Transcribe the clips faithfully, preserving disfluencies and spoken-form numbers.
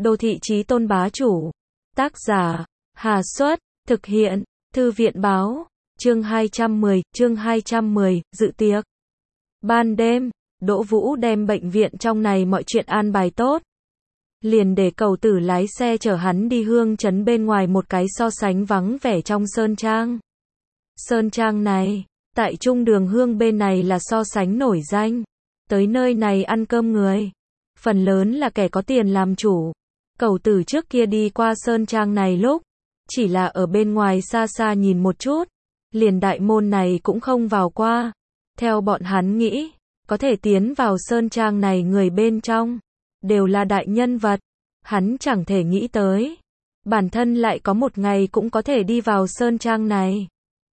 Đô thị chí tôn bá chủ. Tác giả, Hà Xuất, thực hiện, Thư viện báo, chương hai trăm mười, chương hai trăm mười, dự tiệc. Ban đêm, Đỗ Vũ đem bệnh viện trong này mọi chuyện an bài tốt. Liền để Cầu Tử lái xe chở hắn đi Hương trấn bên ngoài một cái so sánh vắng vẻ trong Sơn Trang. Sơn Trang này, tại trung đường Hương bên này là so sánh nổi danh. Tới nơi này ăn cơm người, phần lớn là kẻ có tiền làm chủ. Cầu Tử trước kia đi qua Sơn Trang này lúc, chỉ là ở bên ngoài xa xa nhìn một chút, liền đại môn này cũng không vào qua. Theo bọn hắn nghĩ, có thể tiến vào Sơn Trang này người bên trong, đều là đại nhân vật. Hắn chẳng thể nghĩ tới, bản thân lại có một ngày cũng có thể đi vào Sơn Trang này.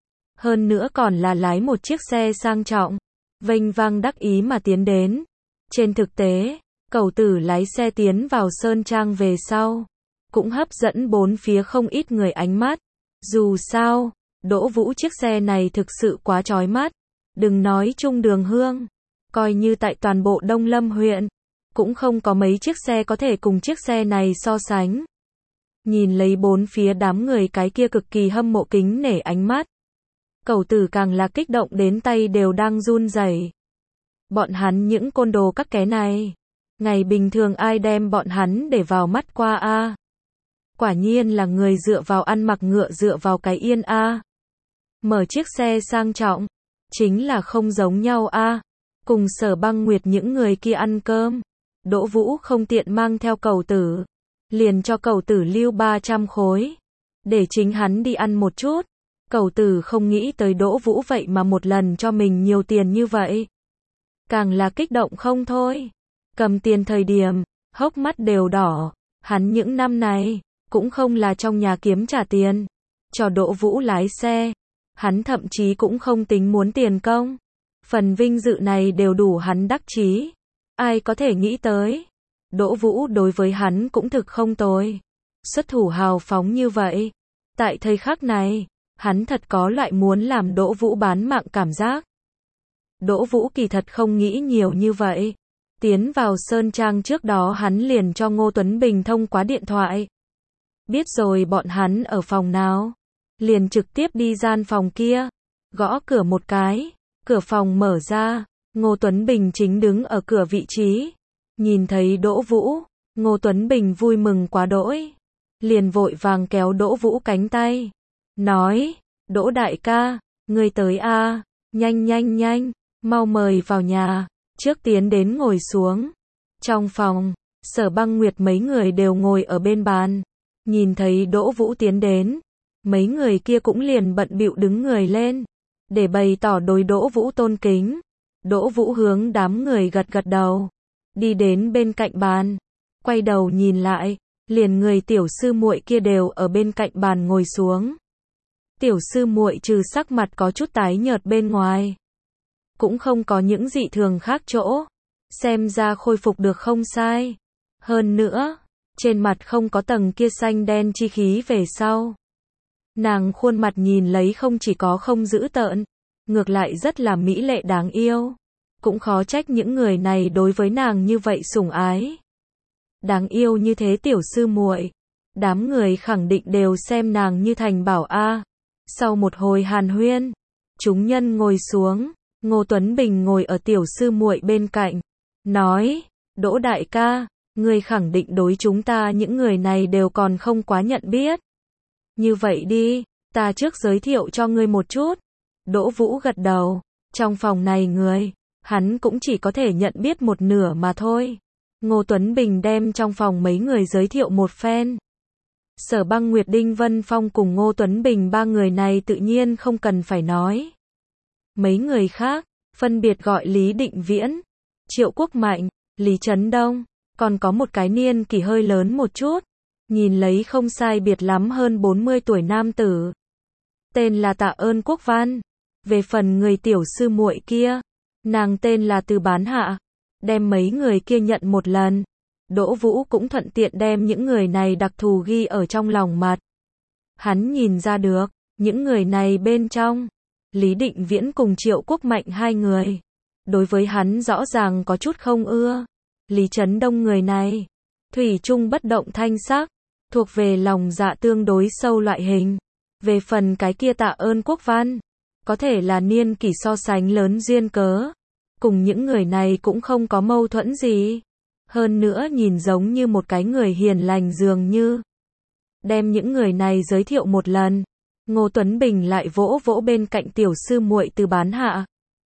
Hơn nữa còn là lái một chiếc xe sang trọng, vênh vang đắc ý mà tiến đến. Trên thực tế, Cầu Tử lái xe tiến vào Sơn Trang về sau, cũng hấp dẫn bốn phía không ít người ánh mắt. Dù sao, Đỗ Vũ chiếc xe này thực sự quá chói mắt. Đừng nói trung đường Hương, coi như tại toàn bộ Đông Lâm huyện, cũng không có mấy chiếc xe có thể cùng chiếc xe này so sánh. Nhìn lấy bốn phía đám người cái kia cực kỳ hâm mộ kính nể ánh mắt, Cầu Tử càng là kích động đến tay đều đang run rẩy. Bọn hắn những côn đồ các ké này, ngày bình thường ai đem bọn hắn để vào mắt qua a? Quả nhiên là người dựa vào ăn mặc ngựa dựa vào cái yên a. Mở chiếc xe sang trọng, chính là không giống nhau a. Cùng Sở Băng Nguyệt những người kia ăn cơm, Đỗ Vũ không tiện mang theo Cầu Tử, liền cho Cầu Tử lưu ba trăm khối, để chính hắn đi ăn một chút. Cầu Tử không nghĩ tới Đỗ Vũ vậy mà một lần cho mình nhiều tiền như vậy. Càng là kích động không thôi. Cầm tiền thời điểm, hốc mắt đều đỏ. Hắn những năm này, cũng không là trong nhà kiếm trả tiền, cho Đỗ Vũ lái xe. Hắn thậm chí cũng không tính muốn tiền công. Phần vinh dự này đều đủ hắn đắc chí. Ai có thể nghĩ tới, Đỗ Vũ đối với hắn cũng thực không tồi. Xuất thủ hào phóng như vậy. Tại thời khắc này, hắn thật có loại muốn làm Đỗ Vũ bán mạng cảm giác. Đỗ Vũ kỳ thật không nghĩ nhiều như vậy. Tiến vào Sơn Trang trước đó hắn liền cho Ngô Tuấn Bình thông qua điện thoại. Biết rồi bọn hắn ở phòng nào, liền trực tiếp đi gian phòng kia, gõ cửa một cái, cửa phòng mở ra, Ngô Tuấn Bình chính đứng ở cửa vị trí. Nhìn thấy Đỗ Vũ, Ngô Tuấn Bình vui mừng quá đỗi, liền vội vàng kéo Đỗ Vũ cánh tay, nói, Đỗ đại ca, ngươi tới a, nhanh nhanh nhanh, mau mời vào nhà, trước tiến đến ngồi xuống. Trong phòng, Sở Băng Nguyệt mấy người đều ngồi ở bên bàn, nhìn thấy Đỗ Vũ tiến đến, mấy người kia cũng liền bận bịu đứng người lên, để bày tỏ đối Đỗ Vũ tôn kính. Đỗ Vũ hướng đám người gật gật đầu, đi đến bên cạnh bàn, quay đầu nhìn lại, liền người tiểu sư muội kia đều ở bên cạnh bàn ngồi xuống. Tiểu sư muội trừ sắc mặt có chút tái nhợt bên ngoài, cũng không có những dị thường khác chỗ, xem ra khôi phục được không sai. Hơn nữa, trên mặt không có tầng kia xanh đen chi khí về sau. Nàng khuôn mặt nhìn lấy không chỉ có không dữ tợn, ngược lại rất là mỹ lệ đáng yêu. Cũng khó trách những người này đối với nàng như vậy sủng ái. Đáng yêu như thế tiểu sư muội, đám người khẳng định đều xem nàng như thành bảo a. Sau một hồi hàn huyên, chúng nhân ngồi xuống, Ngô Tuấn Bình ngồi ở tiểu sư muội bên cạnh, nói, Đỗ đại ca, ngươi khẳng định đối chúng ta những người này đều còn không quá nhận biết. Như vậy đi, ta trước giới thiệu cho ngươi một chút. Đỗ Vũ gật đầu, trong phòng này người, hắn cũng chỉ có thể nhận biết một nửa mà thôi. Ngô Tuấn Bình đem trong phòng mấy người giới thiệu một phen. Sở Băng Nguyệt, Đinh Vân Phong cùng Ngô Tuấn Bình ba người này tự nhiên không cần phải nói. Mấy người khác, phân biệt gọi Lý Định Viễn, Triệu Quốc Mạnh, Lý Trấn Đông, còn có một cái niên kỷ hơi lớn một chút, nhìn lấy không sai biệt lắm hơn bốn mươi tuổi nam tử. Tên là Tạ Ơn Quốc Văn. Về phần người tiểu sư muội kia, nàng tên là Từ Bán Hạ. Đem mấy người kia nhận một lần, Đỗ Vũ cũng thuận tiện đem những người này đặc thù ghi ở trong lòng mặt. Hắn nhìn ra được, những người này bên trong, Lý Định Viễn cùng Triệu Quốc Mạnh hai người, đối với hắn rõ ràng có chút không ưa. Lý Trấn Đông người này, thủy chung bất động thanh sắc, thuộc về lòng dạ tương đối sâu loại hình. Về phần cái kia Tạ Ơn Quốc Văn, có thể là niên kỷ so sánh lớn duyên cớ, cùng những người này cũng không có mâu thuẫn gì. Hơn nữa nhìn giống như một cái người hiền lành dường như. Đem những người này giới thiệu một lần, Ngô Tuấn Bình lại vỗ vỗ bên cạnh tiểu sư muội Từ Bán Hạ.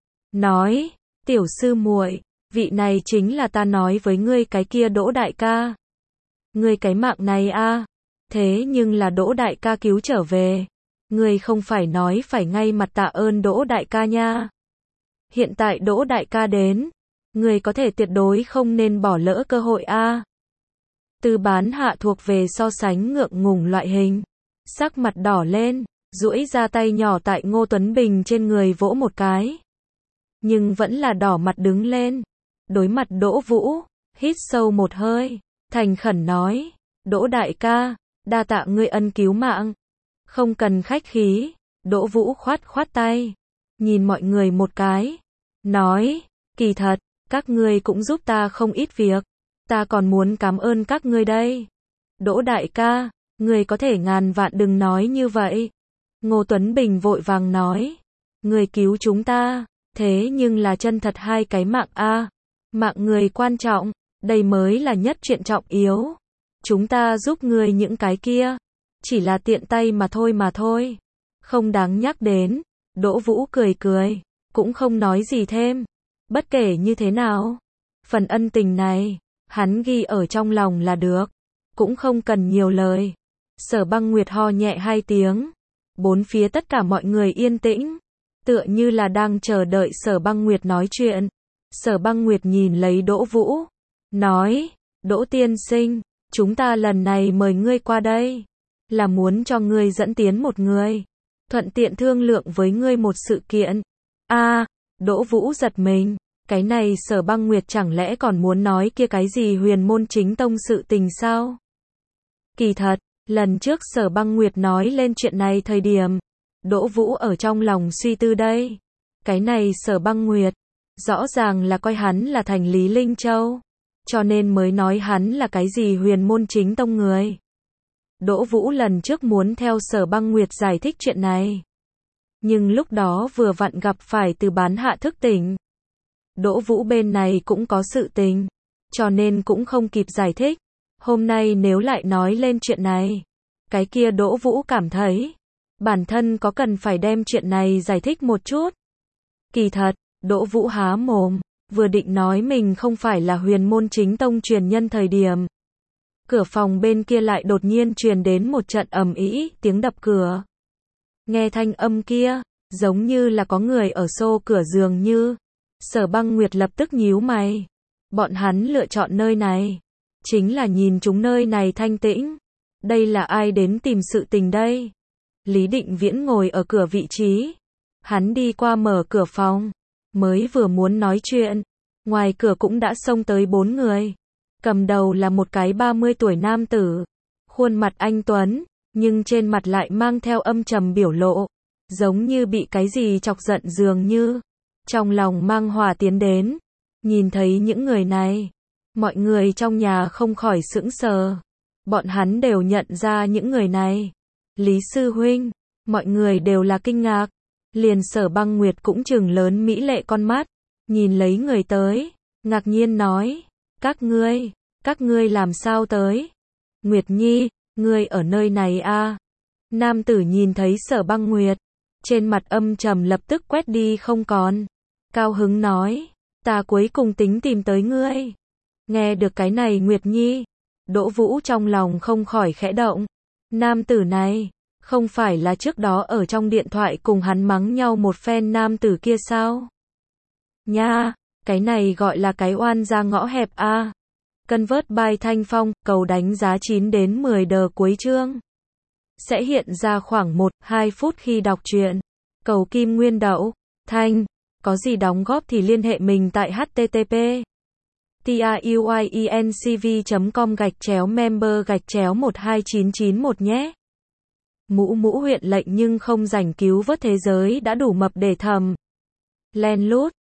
Nói, tiểu sư muội, vị này chính là ta nói với ngươi cái kia Đỗ đại ca. Ngươi cái mạng này a, thế nhưng là Đỗ đại ca cứu trở về. Ngươi không phải nói phải ngay mặt tạ ơn Đỗ đại ca nha. Hiện tại Đỗ đại ca đến, ngươi có thể tuyệt đối không nên bỏ lỡ cơ hội a. Từ Bán Hạ thuộc về so sánh ngượng ngùng loại hình, sắc mặt đỏ lên, duỗi ra tay nhỏ tại Ngô Tuấn Bình trên người vỗ một cái. Nhưng vẫn là đỏ mặt đứng lên, đối mặt Đỗ Vũ, hít sâu một hơi, thành khẩn nói, Đỗ đại ca, đa tạ ngươi ân cứu mạng. Không cần khách khí, Đỗ Vũ khoát khoát tay, nhìn mọi người một cái, nói, kỳ thật, các ngươi cũng giúp ta không ít việc, ta còn muốn cảm ơn các ngươi đây. Đỗ đại ca, ngươi có thể ngàn vạn đừng nói như vậy. Ngô Tuấn Bình vội vàng nói, ngươi cứu chúng ta, thế nhưng là chân thật hai cái mạng a, mạng người quan trọng, đây mới là nhất chuyện trọng yếu. Chúng ta giúp ngươi những cái kia, chỉ là tiện tay mà thôi mà thôi, không đáng nhắc đến. Đỗ Vũ cười cười, cũng không nói gì thêm. Bất kể như thế nào, phần ân tình này, hắn ghi ở trong lòng là được, cũng không cần nhiều lời. Sở Băng Nguyệt ho nhẹ hai tiếng, bốn phía tất cả mọi người yên tĩnh, tựa như là đang chờ đợi Sở Băng Nguyệt nói chuyện. Sở Băng Nguyệt nhìn lấy Đỗ Vũ, nói, Đỗ tiên sinh, chúng ta lần này mời ngươi qua đây, là muốn cho ngươi dẫn tiến một người, thuận tiện thương lượng với ngươi một sự kiện. A, à, Đỗ Vũ giật mình, cái này Sở Băng Nguyệt chẳng lẽ còn muốn nói kia cái gì Huyền Môn Chính Tông sự tình sao? Kỳ thật, lần trước Sở Băng Nguyệt nói lên chuyện này thời điểm, Đỗ Vũ ở trong lòng suy tư đây. Cái này Sở Băng Nguyệt, rõ ràng là coi hắn là thành Lý Linh Châu, cho nên mới nói hắn là cái gì Huyền Môn Chính Tông người. Đỗ Vũ lần trước muốn theo Sở Băng Nguyệt giải thích chuyện này, nhưng lúc đó vừa vặn gặp phải Từ Bán Hạ thức tỉnh. Đỗ Vũ bên này cũng có sự tình, cho nên cũng không kịp giải thích. Hôm nay nếu lại nói lên chuyện này, cái kia Đỗ Vũ cảm thấy, bản thân có cần phải đem chuyện này giải thích một chút. Kỳ thật, Đỗ Vũ há mồm, vừa định nói mình không phải là Huyền Môn Chính Tông truyền nhân thời điểm. Cửa phòng bên kia lại đột nhiên truyền đến một trận ầm ĩ, tiếng đập cửa. Nghe thanh âm kia, giống như là có người ở xô cửa dường như. Sở Băng Nguyệt lập tức nhíu mày. Bọn hắn lựa chọn nơi này, chính là nhìn chúng nơi này thanh tĩnh. Đây là ai đến tìm sự tình đây? Lý Định Viễn ngồi ở cửa vị trí. Hắn đi qua mở cửa phòng, mới vừa muốn nói chuyện, ngoài cửa cũng đã xông tới bốn người. Cầm đầu là một cái ba mươi tuổi nam tử, khuôn mặt anh tuấn, nhưng trên mặt lại mang theo âm trầm biểu lộ, giống như bị cái gì chọc giận dường như. Trong lòng mang hỏa tiến đến, nhìn thấy những người này, mọi người trong nhà không khỏi sững sờ. Bọn hắn đều nhận ra những người này. Lý sư huynh, mọi người đều là kinh ngạc. Liền Sở Băng Nguyệt cũng trừng lớn mỹ lệ con mắt, nhìn lấy người tới, ngạc nhiên nói, các ngươi, các ngươi làm sao tới? Nguyệt Nhi, ngươi ở nơi này à? Nam tử nhìn thấy Sở Băng Nguyệt, trên mặt âm trầm lập tức quét đi không còn. Cao hứng nói, ta cuối cùng tính tìm tới ngươi. Nghe được cái này Nguyệt Nhi, Đỗ Vũ trong lòng không khỏi khẽ động. Nam tử này, không phải là trước đó ở trong điện thoại cùng hắn mắng nhau một phen nam tử kia sao? Nha, cái này gọi là cái oan ra ngõ hẹp a. À. Convert by Thanh Phong, cầu đánh giá chín đến mười đờ cuối chương. Sẽ hiện ra khoảng một đến hai phút khi đọc truyện. Cầu kim nguyên đậu, Thanh, có gì đóng góp thì liên hệ mình tại http truyencv chấm com gạch chéo member gạch chéo một hai chín chín một nhé. Mũ mũ huyện lệnh nhưng không rảnh cứu vớt thế giới đã đủ mập để thầm. Len lút,